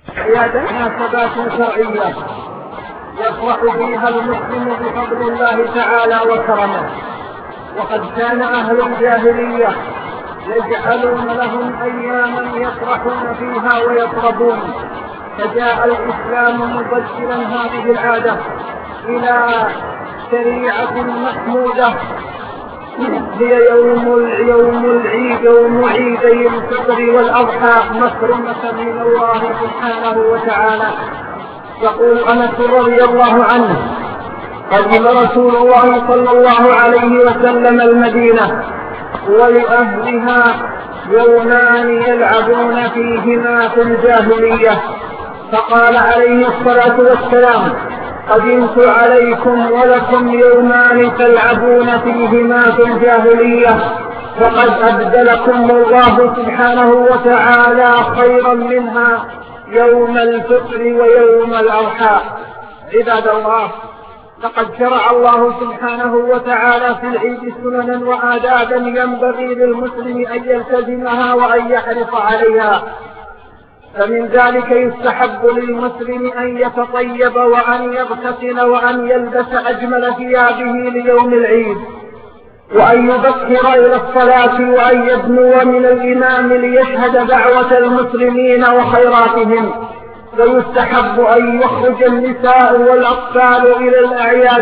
هي مناسبات شرعية يفرح فيها المسلم بفضل الله تعالى وكرمه. وقد كان أهل الجاهلية يجعلون لهم أياما يفرحون فيها ويطربون، فجاء الإسلام مبدلا هذه العادة إلى شريعة محمودة هي يوم العيد، يوم عيدي الفطر والأضحى، مكرمة من الله سبحانه وتعالى. يقول أنس رضي الله عنه: قدم رسول الله صلى الله عليه وسلم المدينة ولأهلها يومان يلعبون فيهما في الجاهلية، فقال عليه الصلاة والسلام: قدمت عليكم ولكم يومان تلعبون فيهما في الجاهلية، فقد أبدلكم الله سبحانه وتعالى خيرا منها يوم الفطر ويوم الأضحى. عباد الله، لقد شرع الله سبحانه وتعالى في العيد سننا وآدابا ينبغي للمسلم أن يلتزمها وأن يحرص عليها. فمن ذلك يستحب للمسلم أن يتطيب وأن يغتسل وأن يلبس أجمل ثيابه ليوم العيد، وأن يبكر إلى الصلاة وأن يدنو من الإمام ليشهد دعوة المسلمين وخيراتهم. ويستحب أن يخرج النساء والأطفال إلى الأعياد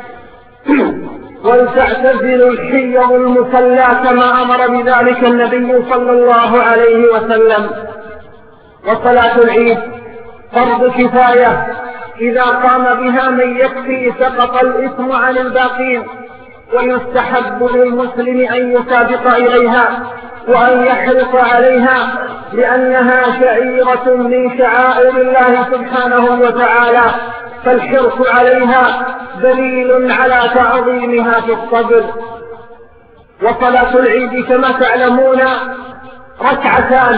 ولتعتزل الحيض المصلى كما أمر بذلك النبي صلى الله عليه وسلم. وصلاة العيد فرض كفاية، إذا قام بها من يكفي سقط الإثم عن الباقين. ويستحب للمسلم أن يسابق إليها وأن يحرص عليها، لأنها شعيرة من شعائر الله سبحانه وتعالى، فالحرص عليها دليل على تعظيمها في الصدر. وصلاة العيد كما تعلمون ركعتان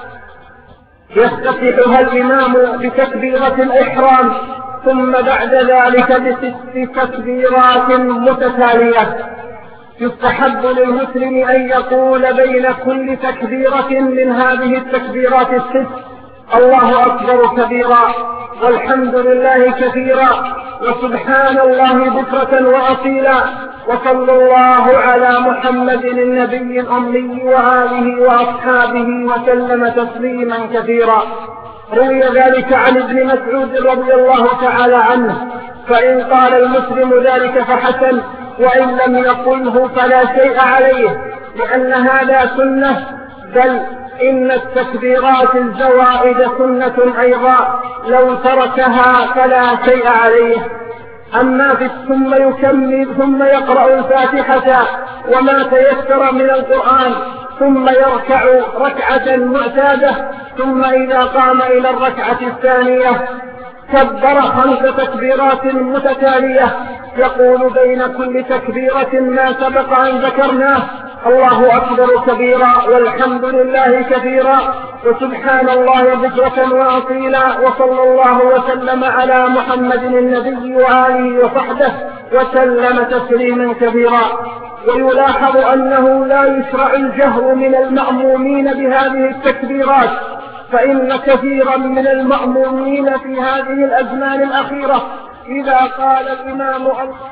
يفتتحها الإمام بتكبيرة الإحرام، ثم بعد ذلك ب6 تكبيرات متتالية. يستحب للمسلم أن يقول بين كل تكبيرة من هذه التكبيرات ال6: الله أكبر كبيرا، والحمد لله كثيرا، وسبحان الله بكرة وأصيلا، وصلى الله على محمد النبي الأمي وآله وأصحابه وسلم تسليما كثيرا. روي ذلك عن ابن مسعود رضي الله تعالى عنه، فإن قال المسلم ذلك فحسن، وإن لم يقله فلا شيء عليه، لأن هذا سنة، بل إن التكبيرات الزوائد سنة أيضا، لو تركها فلا شيء عليه. أما في ثم يقرأ الفاتحة وما تيسر من القرآن، ثم يركع ركعة معتادة، ثم إذا قام إلى الركعة الثانية كبر 5 تكبيرات متتالية، يقول بين كل تكبيرة ما سبق أن ذكرناه: الله أكبر كبيرا، والحمد لله كثيرا، وسبحان الله بكرة وأصيلا، وصلى الله وسلم على محمد النبي وآله وصحبه وسلم تسليما كثيرا. ويلاحظ أنه لا يشرع الجهر من المأمومين بهذه التكبيرات، فإن كثيرا من المأمومين في هذه الأزمان الأخيرة إذا قال الإمام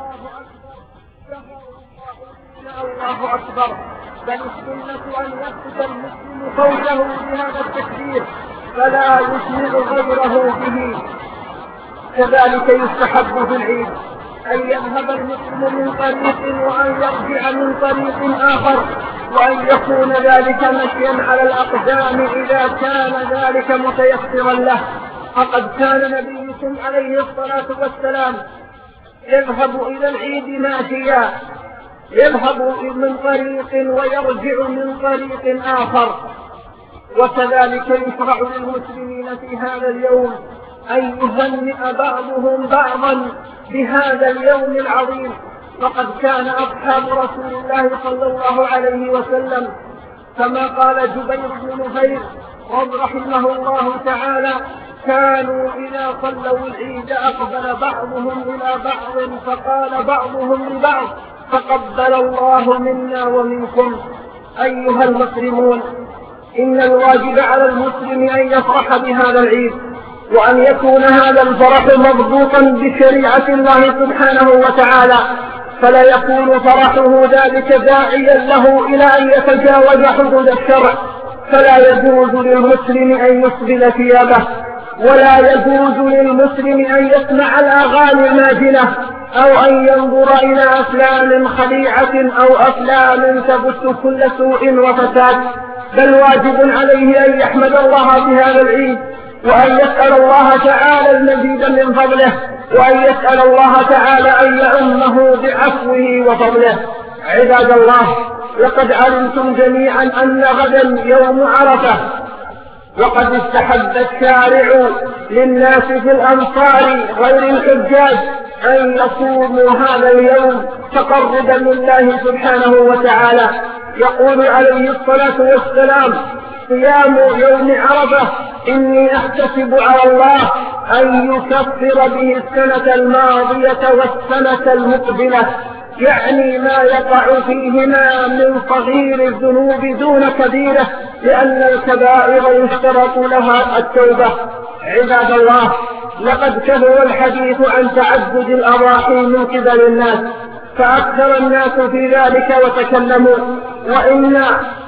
الله أكبر، بل السنة أن يقصد المسلم فوجه بهذا التكبير فلا يسمع غيره به. كذلك يستحب في العيد أن يذهب المسلم من طريق وأن يرجع من طريق آخر، وأن يكون ذلك مشيا على الأقدام إذا كان ذلك متيسرا له. فقد كان نبيكم عليه الصلاة والسلام يذهب إلى العيد ماشيا، يذهب من طريق ويرجع من طريق آخر. وكذلك يشرع للمسلمين في هذا اليوم أن يهنئ بعضهم بعضا بهذا اليوم العظيم. وقد كان أصحاب رسول الله صلى الله عليه وسلم كما قال جبير بن نفير رحمه الله تعالى: كانوا إذا صلوا العيد أقبل بعضهم إلى بعض فقال بعضهم لبعض: تقبل الله منا ومنكم. أيها المسلمون، إن الواجب على المسلم أن يفرح بهذا العيد وأن يكون هذا الفرح مضبوطا بشريعة الله سبحانه وتعالى، فلا يكون فرحه ذلك داعيا له إلى أن يتجاوز حدود الشرع. فلا يجوز للمسلم أن يسبل ثيابه، ولا يجوز للمسلم أن يسمع الأغاني الماجنة، أو أن ينظر إلى أفلام خليعة أو أفلام تبث كل سوء وفساد، بل واجب عليه أن يحمد الله بهذا العيد، وأن يسأل الله تعالى المزيد من فضله، وأن يسأل الله تعالى أن يعمه بعفوه وفضله. عباد الله، لقد علمتم جميعا أن غدا يوم عرفة، وقد استحب الشارع للناس في الأمصار غير الحجاج أن يصوموا هذا اليوم تقربا لله سبحانه وتعالى. يقول عليه الصلاة والسلام: صيام يوم عرفة إني أحتسب على الله أن يكفر به السنة الماضية والسنة المقبلة، يعني ما يقع فيهما من صغير الذنوب دون كبيرة، لأن الكبائر يشترط لها التوبة. عباد الله، لقد كثر الحديث عن تعدد الأضاحي من قبل الناس، فأكثر الناس في ذلك وتكلموا، وإن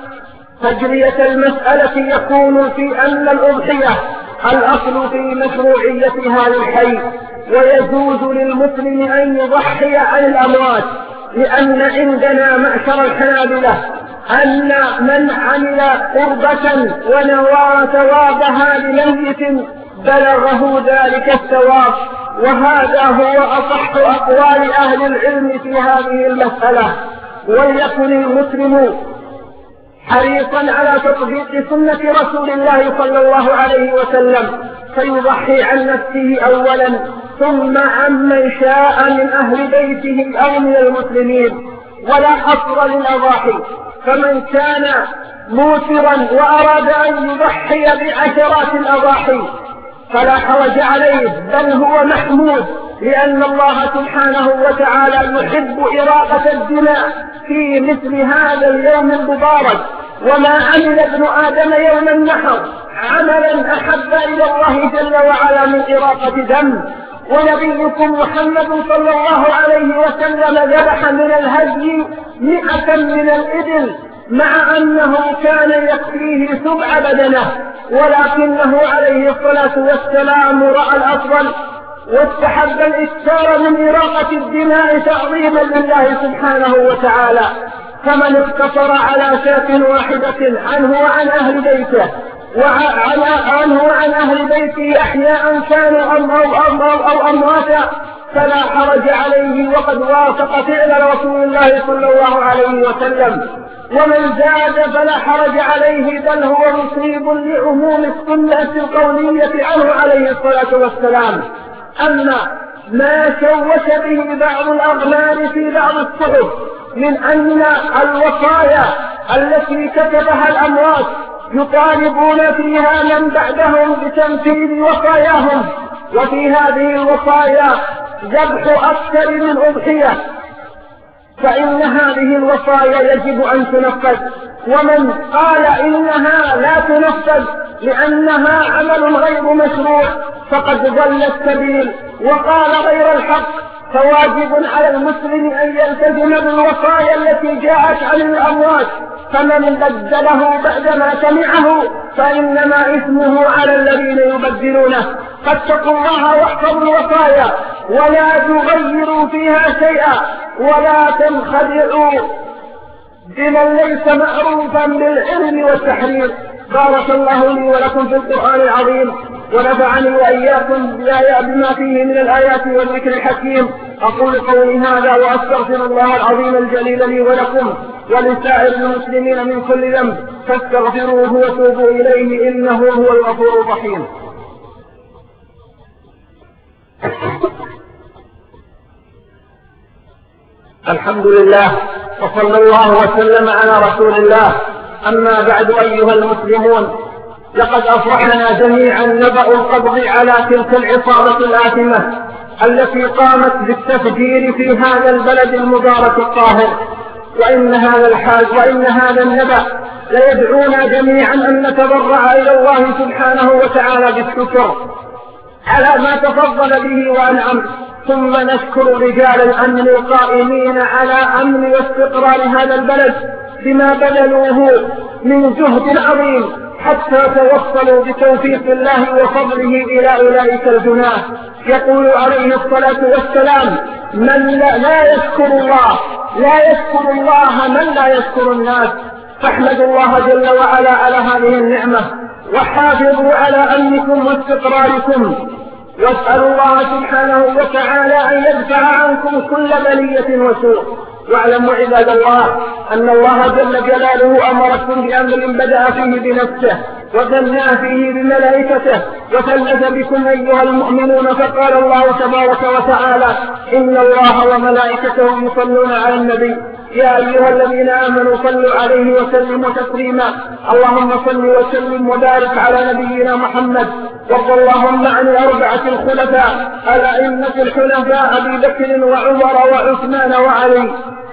تجرية المسألة يكون في أن الأضحية الأصل في مشروعيتها للحي، ويجوز للمسلم أن يضحي عن الأموات، لأن عندنا معشر الحنابلة أن من عمل قربة ونوى ثوابها لميت بلغه ذلك الثواب، وهذا هو أصح أقوال أهل العلم في هذه المسألة. وليكن المسلم حريصا على تطبيق سنة رسول الله صلى الله عليه وسلم، فيضحي عن نفسه أولا، ثم عمن شاء من أهل بيته أو من المسلمين، ولا حصر للأضاحي. فمن كان موسرا وأراد أن يضحي بعشرات الأضاحي فلا حرج عليه، بل هو محمود، لأن الله سبحانه وتعالى يحب إراقة الدماء في مثل هذا اليوم المبارك. وما عمل ابن آدم يوم النحر عملا أحب إلى الله جل وعلا من إراقة دم. ونبيكم محمد صلى الله عليه وسلم ذبح من الهدي 100 من الإبل، مع أنه كان يكفيه 7 بدنه، ولكنه عليه الصلاة والسلام رأى الأفضل واستحب الإكثار من إراقة الدماء تعظيما لله سبحانه وتعالى. فمن اقتصر على شاة واحدة عنه وعن أهل بيته عنه وعن أهل بيته أحياء كانوا أو أمواتا فلا حرج عليه، وقد وافق فعل رسول الله صلى الله عليه وسلم. ومن زاد فلا حرج عليه، بل هو مصيب لعموم السنة القولية عنه عليه الصلاة والسلام. أما ما شوش به بعض الأغلال في بعض الصحف من أن الوصايا التي كتبها الأموات يطالبون فيها من بعدهم بتنفيذ وصاياهم، وفي هذه الوصايا ذبح أكثر من أضحية، فإن هذه الوصايا يجب أن تنفذ. ومن قال إنها لا تنفذ لأنها عمل غير مشروع فقد ضل السبيل وقال غير الحق. فواجب على المسلم أن يلتزم بالوصايا التي جاءت عن الأموات، فمن بدله بعدما سمعه فإنما إثمه على الذين يبدلونه. فاتقوا الله واحفظوا الوصايا ولا تغيروا فيها شيئا، ولا تنخدعوا بمن ليس معروفا بالعلم والتحرير. بارك الله لي ولكم في القرآن العظيم، ونفعني وإياكم بما فيه من الآيات والذكر الحكيم. أقول قولي هذا وأستغفر الله العظيم الجليل لي ولكم ولسائر المسلمين من كل ذنب، فاستغفروه وتوبوا إليه إنه هو الغفور الرحيم. الحمد لله، وصلى الله وسلم على رسول الله. أما بعد أيها المسلمون، لقد أفرحنا جميعا نبأ القبض على تلك العصابة الآثمة التي قامت بالتفجير في هذا البلد المبارك الطاهر. وإن هذا النبأ ليدعونا جميعا أن نتضرع إلى الله سبحانه وتعالى بالشكر، على ما تفضل به وأنعم، ثم نشكر رجال الأمن القائمين على أمن واستقرار هذا البلد بما بذلوه من جهد عظيم حتى توصلوا بتوفيق الله وفضله إلى أولئك الجناه. يقول عليه الصلاة والسلام: من لا يشكر الله من لا يشكر الناس. فاحمدوا الله جل وعلا على هذه النعمة، وحافظوا على أمنكم واستقراركم، واسألوا الله سبحانه وتعالى أن يدفع عنكم كل بلية وسوء. واعلموا عباد الله أن الله جل جلاله أمركم بأمر بدأ فيه بنفسه وثنى فيه بملائكته وثلث بكم أيها المؤمنون، فقال الله تبارك وتعالى: إن الله وملائكته يصلون على النبي يا أيها الذين آمنوا صلوا عليه وسلموا تسليما. اللهم صل وسلم وبارك على نبينا محمد. وارض اللهم عن الأربعة الخلفاء الأئمة الحنفاء أبي بكر وعمر وعثمان وعلي،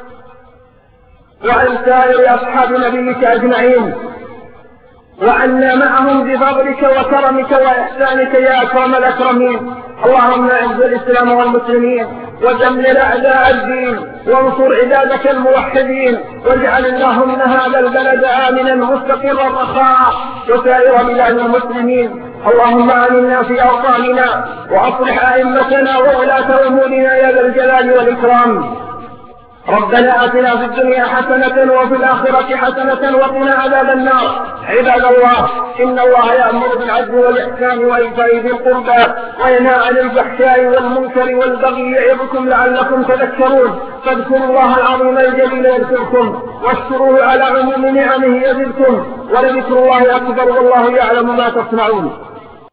وعن سائر أصحاب نبيك أجمعين، وعنا معهم بفضلك وكرمك وإحسانك يا أكرم الأكرمين. اللهم أعز الإسلام والمسلمين ودمر أعداء الدين وانصر عبادك الموحدين، واجعل اللهم هذا البلد آمنا مستقرا رخاء وسائر بلاد المسلمين. اللهم آمنا في أوطاننا وأصلح أئمتنا وولاة أمورنا يا ذا الجلال والإكرام. ربنا آتنا في الدنيا حسنة وفي الآخرة حسنة وقنا عذاب النار. عباد الله، إن الله يأمر بالعدل والإحسان وإيتاء ذي القربى وينهى عن الفحشاء والمنكر والبغي يعظكم لعلكم تذكرون. فاذكروا الله العظيم الجليل يذكركم، واشكروه على عموم نعمه يزدكم، ولذكر الله أكبر والله يعلم ما تصنعون.